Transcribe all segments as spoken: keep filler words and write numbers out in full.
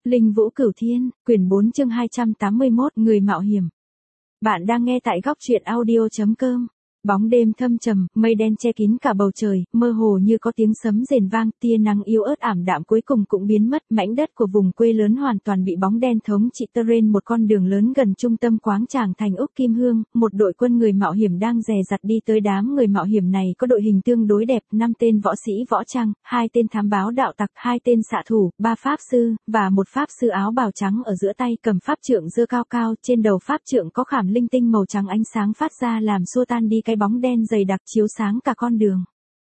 Linh Vũ Cửu Thiên, quyển bốn chương hai trăm tám mươi mốt, Người mạo hiểm. Bạn đang nghe tại góc truyện audio chấm com. Bóng đêm thâm trầm, mây đen che kín cả bầu trời, mơ hồ như có tiếng sấm rền vang, tia nắng yếu ớt ảm đạm cuối cùng cũng biến mất, mảnh đất của vùng quê lớn hoàn toàn bị bóng đen thống trị. Terrain, một con đường lớn gần trung tâm quáng tràng thành Úc Kim Hương, một đội quân người mạo hiểm đang dè dặt đi tới. Đám người mạo hiểm này có đội hình tương đối đẹp, năm tên võ sĩ võ trang, hai tên thám báo đạo tặc, hai tên xạ thủ, ba pháp sư, và một pháp sư áo bào trắng ở giữa tay cầm pháp trượng giơ cao cao, trên đầu pháp trượng có khảm linh tinh màu trắng ánh sáng phát ra làm xua tan đi cái bóng đen dày đặc chiếu sáng cả con đường.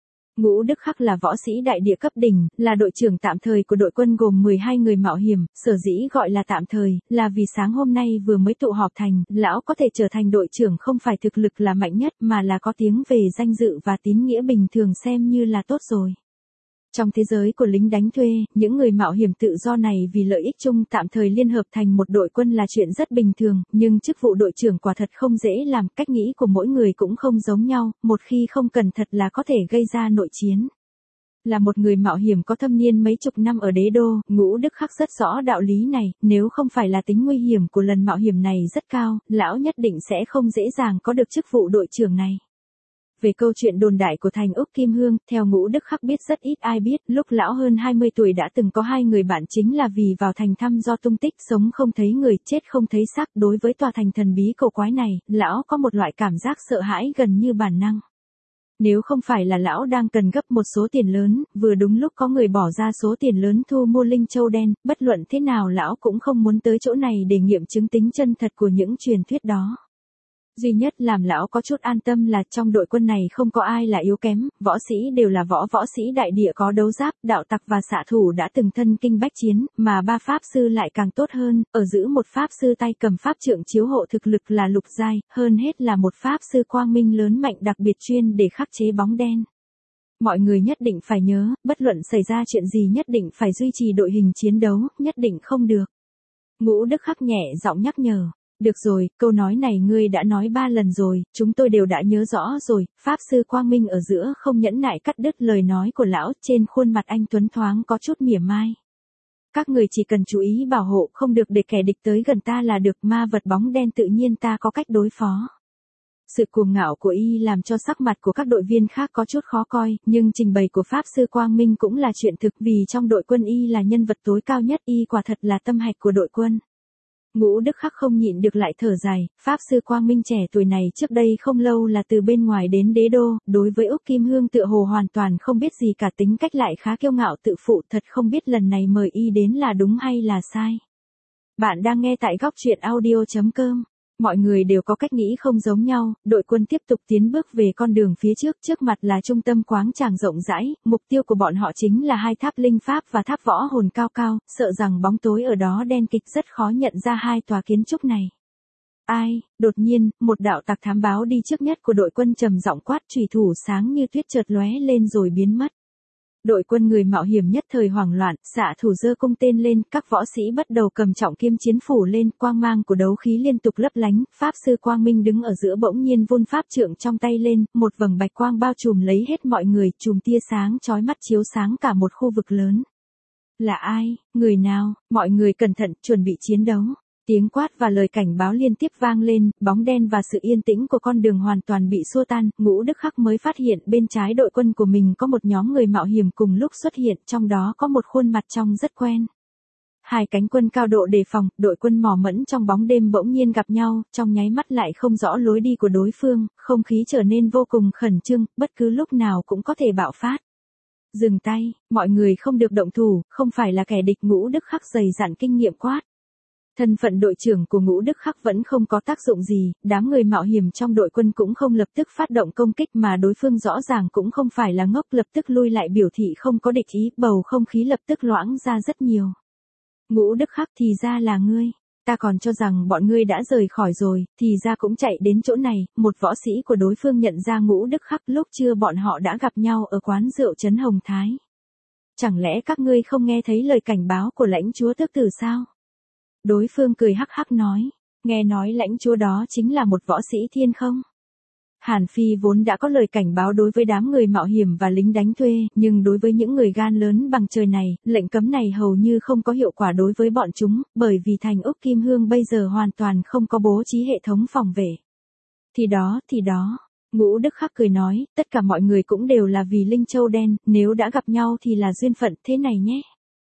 Ngũ Đức Khắc là võ sĩ đại địa cấp đỉnh, là đội trưởng tạm thời của đội quân gồm mười hai người mạo hiểm, sở dĩ gọi là tạm thời, là vì sáng hôm nay vừa mới tụ họp thành, lão có thể trở thành đội trưởng không phải thực lực là mạnh nhất mà là có tiếng về danh dự và tín nghĩa bình thường xem như là tốt rồi. Trong thế giới của lính đánh thuê, những người mạo hiểm tự do này vì lợi ích chung tạm thời liên hợp thành một đội quân là chuyện rất bình thường, nhưng chức vụ đội trưởng quả thật không dễ làm, cách nghĩ của mỗi người cũng không giống nhau, một khi không cẩn thận là có thể gây ra nội chiến. Là một người mạo hiểm có thâm niên mấy chục năm ở đế đô, Ngũ Đức Khắc rất rõ đạo lý này, nếu không phải là tính nguy hiểm của lần mạo hiểm này rất cao, lão nhất định sẽ không dễ dàng có được chức vụ đội trưởng này. Về câu chuyện đồn đại của thành Úc Kim Hương, theo Ngũ Đức Khắc biết rất ít ai biết, lúc lão hơn hai mươi tuổi đã từng có hai người bạn chính là vì vào thành thăm do tung tích, sống không thấy người, chết không thấy xác. Đối với tòa thành thần bí cổ quái này, lão có một loại cảm giác sợ hãi gần như bản năng. Nếu không phải là lão đang cần gấp một số tiền lớn, vừa đúng lúc có người bỏ ra số tiền lớn thu mua linh châu đen, bất luận thế nào lão cũng không muốn tới chỗ này để nghiệm chứng tính chân thật của những truyền thuyết đó. Duy nhất làm lão có chút an tâm là trong đội quân này không có ai là yếu kém, võ sĩ đều là võ võ sĩ đại địa có đấu giáp, đạo tặc và xạ thủ đã từng thân kinh bách chiến, mà ba pháp sư lại càng tốt hơn, ở giữ một pháp sư tay cầm pháp trượng chiếu hộ thực lực là lục giai, hơn hết là một pháp sư quang minh lớn mạnh đặc biệt chuyên để khắc chế bóng đen. Mọi người nhất định phải nhớ, bất luận xảy ra chuyện gì nhất định phải duy trì đội hình chiến đấu, nhất định không được. Ngũ Đức Khắc nhẹ giọng nhắc nhở. Được rồi, câu nói này ngươi đã nói ba lần rồi, chúng tôi đều đã nhớ rõ rồi. Pháp sư Quang Minh ở giữa không nhẫn nại cắt đứt lời nói của lão, trên khuôn mặt anh tuấn thoáng có chút mỉa mai. Các người chỉ cần chú ý bảo hộ, không được để kẻ địch tới gần ta là được, ma vật bóng đen tự nhiên ta có cách đối phó. Sự cuồng ngạo của y làm cho sắc mặt của các đội viên khác có chút khó coi, nhưng trình bày của Pháp sư Quang Minh cũng là chuyện thực, vì trong đội quân y là nhân vật tối cao nhất, y quả thật là tâm hạch của đội quân. Ngũ Đức Khắc không nhịn được lại thở dài, Pháp sư Quang Minh trẻ tuổi này trước đây không lâu là từ bên ngoài đến đế đô, đối với Úc Kim Hương tựa hồ hoàn toàn không biết gì cả, tính cách lại khá kiêu ngạo tự phụ, thật không biết lần này mời y đến là đúng hay là sai. Bạn đang nghe tại góc truyện audio chấm com. Mọi người đều có cách nghĩ không giống nhau, đội quân tiếp tục tiến bước về con đường phía trước, trước mặt là trung tâm quáng tràng rộng rãi, mục tiêu của bọn họ chính là hai tháp linh pháp và tháp võ hồn cao cao, sợ rằng bóng tối ở đó đen kịt rất khó nhận ra hai tòa kiến trúc này. Ai, đột nhiên, một đạo tặc thám báo đi trước nhất của đội quân trầm giọng quát, chùy thủ sáng như tuyết chợt lóe lên rồi biến mất. Đội quân người mạo hiểm nhất thời hoảng loạn, xạ thủ giơ cung tên lên, các võ sĩ bắt đầu cầm trọng kiếm chiến phủ lên, quang mang của đấu khí liên tục lấp lánh, pháp sư Quang Minh đứng ở giữa bỗng nhiên vung pháp trượng trong tay lên, một vầng bạch quang bao trùm lấy hết mọi người, chùm tia sáng chói mắt chiếu sáng cả một khu vực lớn. Là ai, người nào, mọi người cẩn thận, chuẩn bị chiến đấu. Tiếng quát và lời cảnh báo liên tiếp vang lên, bóng đen và sự yên tĩnh của con đường hoàn toàn bị xua tan, Ngũ Đức Khắc mới phát hiện bên trái đội quân của mình có một nhóm người mạo hiểm cùng lúc xuất hiện, trong đó có một khuôn mặt trông rất quen. Hai cánh quân cao độ đề phòng, đội quân mò mẫm trong bóng đêm bỗng nhiên gặp nhau, trong nháy mắt lại không rõ lối đi của đối phương, không khí trở nên vô cùng khẩn trương, bất cứ lúc nào cũng có thể bạo phát. Dừng tay, mọi người không được động thủ, không phải là kẻ địch, Ngũ Đức Khắc dày dặn kinh nghiệm quát. Thân phận đội trưởng của Ngũ Đức Khắc vẫn không có tác dụng gì, đám người mạo hiểm trong đội quân cũng không lập tức phát động công kích mà đối phương rõ ràng cũng không phải là ngốc, lập tức lui lại biểu thị không có địch ý, bầu không khí lập tức loãng ra rất nhiều. Ngũ Đức Khắc, thì ra là ngươi, ta còn cho rằng bọn ngươi đã rời khỏi rồi, thì ra cũng chạy đến chỗ này. Một võ sĩ của đối phương nhận ra Ngũ Đức Khắc, lúc trưa bọn họ đã gặp nhau ở quán rượu Trấn Hồng Thái. Chẳng lẽ các ngươi không nghe thấy lời cảnh báo của lãnh chúa tước tử sao? Đối phương cười hắc hắc nói, nghe nói lãnh chúa đó chính là một võ sĩ thiên không? Hàn Phi vốn đã có lời cảnh báo đối với đám người mạo hiểm và lính đánh thuê, nhưng đối với những người gan lớn bằng trời này, lệnh cấm này hầu như không có hiệu quả đối với bọn chúng, bởi vì thành Úc Kim Hương bây giờ hoàn toàn không có bố trí hệ thống phòng vệ. Thì đó, thì đó. Ngũ Đức Khắc cười nói, tất cả mọi người cũng đều là vì Linh Châu Đen, nếu đã gặp nhau thì là duyên phận, thế này nhé.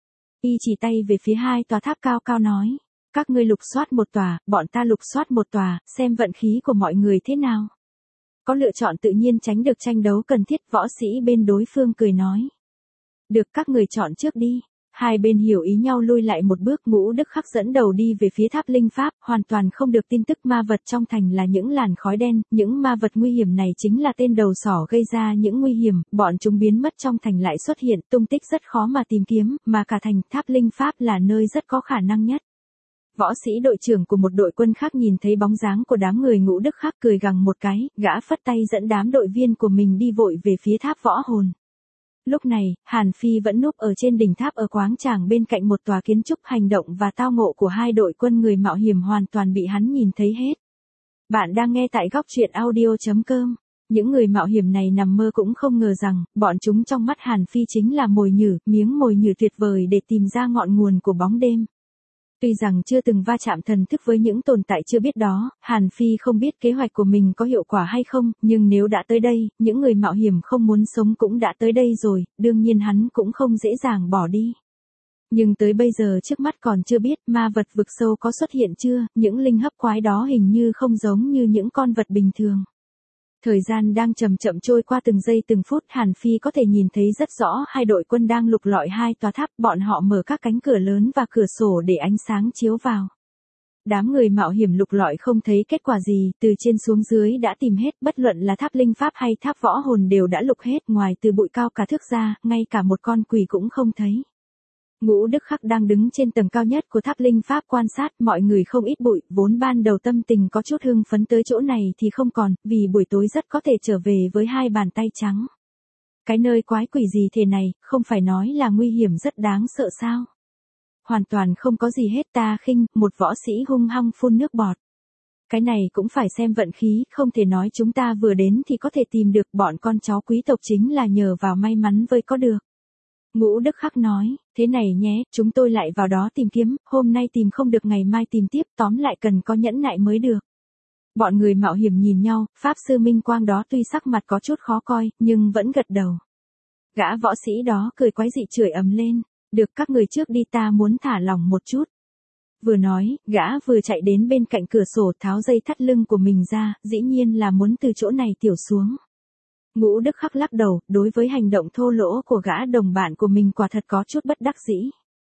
Y chỉ tay về phía hai tòa tháp cao cao nói, các ngươi lục soát một tòa, bọn ta lục soát một tòa, xem vận khí của mọi người thế nào. Có lựa chọn tự nhiên tránh được tranh đấu cần thiết, võ sĩ bên đối phương cười nói. Được, các người chọn trước đi. Hai bên hiểu ý nhau lui lại một bước, Ngũ Đức Khắc dẫn đầu đi về phía tháp linh pháp, hoàn toàn không được tin tức ma vật trong thành là những làn khói đen, những ma vật nguy hiểm này chính là tên đầu sỏ gây ra những nguy hiểm, bọn chúng biến mất trong thành lại xuất hiện, tung tích rất khó mà tìm kiếm, mà cả thành tháp linh pháp là nơi rất có khả năng nhất. Võ sĩ đội trưởng của một đội quân khác nhìn thấy bóng dáng của đám người Ngũ Đức Khắc cười gằn một cái, gã phất tay dẫn đám đội viên của mình đi vội về phía tháp võ hồn. Lúc này, Hàn Phi vẫn núp ở trên đỉnh tháp ở quáng tràng bên cạnh một tòa kiến trúc, hành động và tao ngộ của hai đội quân người mạo hiểm hoàn toàn bị hắn nhìn thấy hết. Bạn đang nghe tại góc truyện audio chấm com. Những người mạo hiểm này nằm mơ cũng không ngờ rằng, bọn chúng trong mắt Hàn Phi chính là mồi nhử, miếng mồi nhử tuyệt vời để tìm ra ngọn nguồn của bóng đêm. Tuy rằng chưa từng va chạm thần thức với những tồn tại chưa biết đó, Hàn Phi không biết kế hoạch của mình có hiệu quả hay không, nhưng nếu đã tới đây, những người mạo hiểm không muốn sống cũng đã tới đây rồi, đương nhiên hắn cũng không dễ dàng bỏ đi. Nhưng tới bây giờ trước mắt còn chưa biết ma vật vực sâu có xuất hiện chưa, những linh hấp quái đó hình như không giống như những con vật bình thường. Thời gian đang chậm chậm trôi qua từng giây từng phút, Hàn Phi có thể nhìn thấy rất rõ hai đội quân đang lục lọi hai tòa tháp, bọn họ mở các cánh cửa lớn và cửa sổ để ánh sáng chiếu vào. Đám người mạo hiểm lục lọi không thấy kết quả gì, từ trên xuống dưới đã tìm hết, bất luận là tháp linh pháp hay tháp võ hồn đều đã lục hết, ngoài từ bụi cao cả thước ra, ngay cả một con quỷ cũng không thấy. Ngũ Đức Khắc đang đứng trên tầng cao nhất của tháp linh pháp quan sát, mọi người không ít bụi, vốn ban đầu tâm tình có chút hưng phấn tới chỗ này thì không còn, vì buổi tối rất có thể trở về với hai bàn tay trắng. Cái nơi quái quỷ gì thế này, không phải nói là nguy hiểm rất đáng sợ sao? Hoàn toàn không có gì hết, ta khinh, một võ sĩ hung hăng phun nước bọt. Cái này cũng phải xem vận khí, không thể nói chúng ta vừa đến thì có thể tìm được, bọn con cháu quý tộc chính là nhờ vào may mắn vơi có được. Ngũ Đức Khắc nói, thế này nhé, chúng tôi lại vào đó tìm kiếm, hôm nay tìm không được ngày mai tìm tiếp, tóm lại cần có nhẫn nại mới được. Bọn người mạo hiểm nhìn nhau, Pháp Sư Minh Quang đó tuy sắc mặt có chút khó coi, nhưng vẫn gật đầu. Gã võ sĩ đó cười quái dị chửi ầm lên, được các người trước đi, ta muốn thả lỏng một chút. Vừa nói, gã vừa chạy đến bên cạnh cửa sổ tháo dây thắt lưng của mình ra, dĩ nhiên là muốn từ chỗ này tiểu xuống. Ngũ Đức Khắc lắc đầu, đối với hành động thô lỗ của gã đồng bạn của mình quả thật có chút bất đắc dĩ.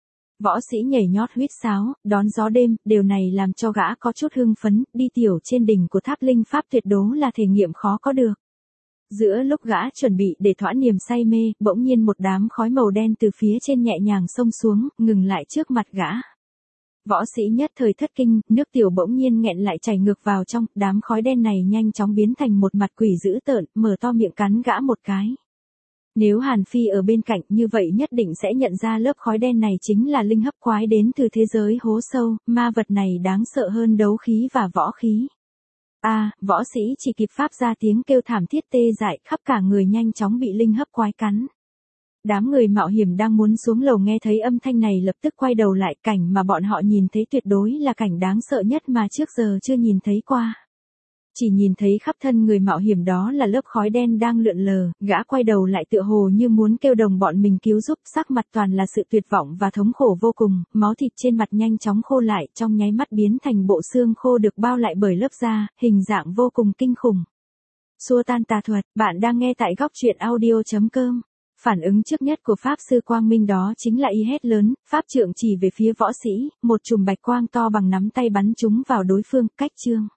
Võ sĩ nhảy nhót huýt sáo, đón gió đêm, điều này làm cho gã có chút hưng phấn, đi tiểu trên đỉnh của tháp linh pháp tuyệt đối là thể nghiệm khó có được. Giữa lúc gã chuẩn bị để thỏa niềm say mê, bỗng nhiên một đám khói màu đen từ phía trên nhẹ nhàng xông xuống, ngừng lại trước mặt gã. Võ sĩ nhất thời thất kinh, nước tiểu bỗng nhiên nghẹn lại chảy ngược vào trong, đám khói đen này nhanh chóng biến thành một mặt quỷ dữ tợn, mở to miệng cắn gã một cái. Nếu Hàn Phi ở bên cạnh như vậy nhất định sẽ nhận ra lớp khói đen này chính là linh hấp quái đến từ thế giới hố sâu, ma vật này đáng sợ hơn đấu khí và võ khí. A, à, võ sĩ chỉ kịp phát ra tiếng kêu thảm thiết tê dại, khắp cả người nhanh chóng bị linh hấp quái cắn. Đám người mạo hiểm đang muốn xuống lầu nghe thấy âm thanh này lập tức quay đầu lại, cảnh mà bọn họ nhìn thấy tuyệt đối là cảnh đáng sợ nhất mà trước giờ chưa nhìn thấy qua. Chỉ nhìn thấy khắp thân người mạo hiểm đó là lớp khói đen đang lượn lờ, gã quay đầu lại tựa hồ như muốn kêu đồng bọn mình cứu giúp, sắc mặt toàn là sự tuyệt vọng và thống khổ vô cùng, máu thịt trên mặt nhanh chóng khô lại, trong nháy mắt biến thành bộ xương khô được bao lại bởi lớp da, hình dạng vô cùng kinh khủng. Xua tan tà thuật, bạn đang nghe tại góc truyện audio chấm com. Phản ứng trước nhất của Pháp Sư Quang Minh đó chính là y hét lớn, Pháp Trượng chỉ về phía võ sĩ, một chùm bạch quang to bằng nắm tay bắn chúng vào đối phương, cách chương.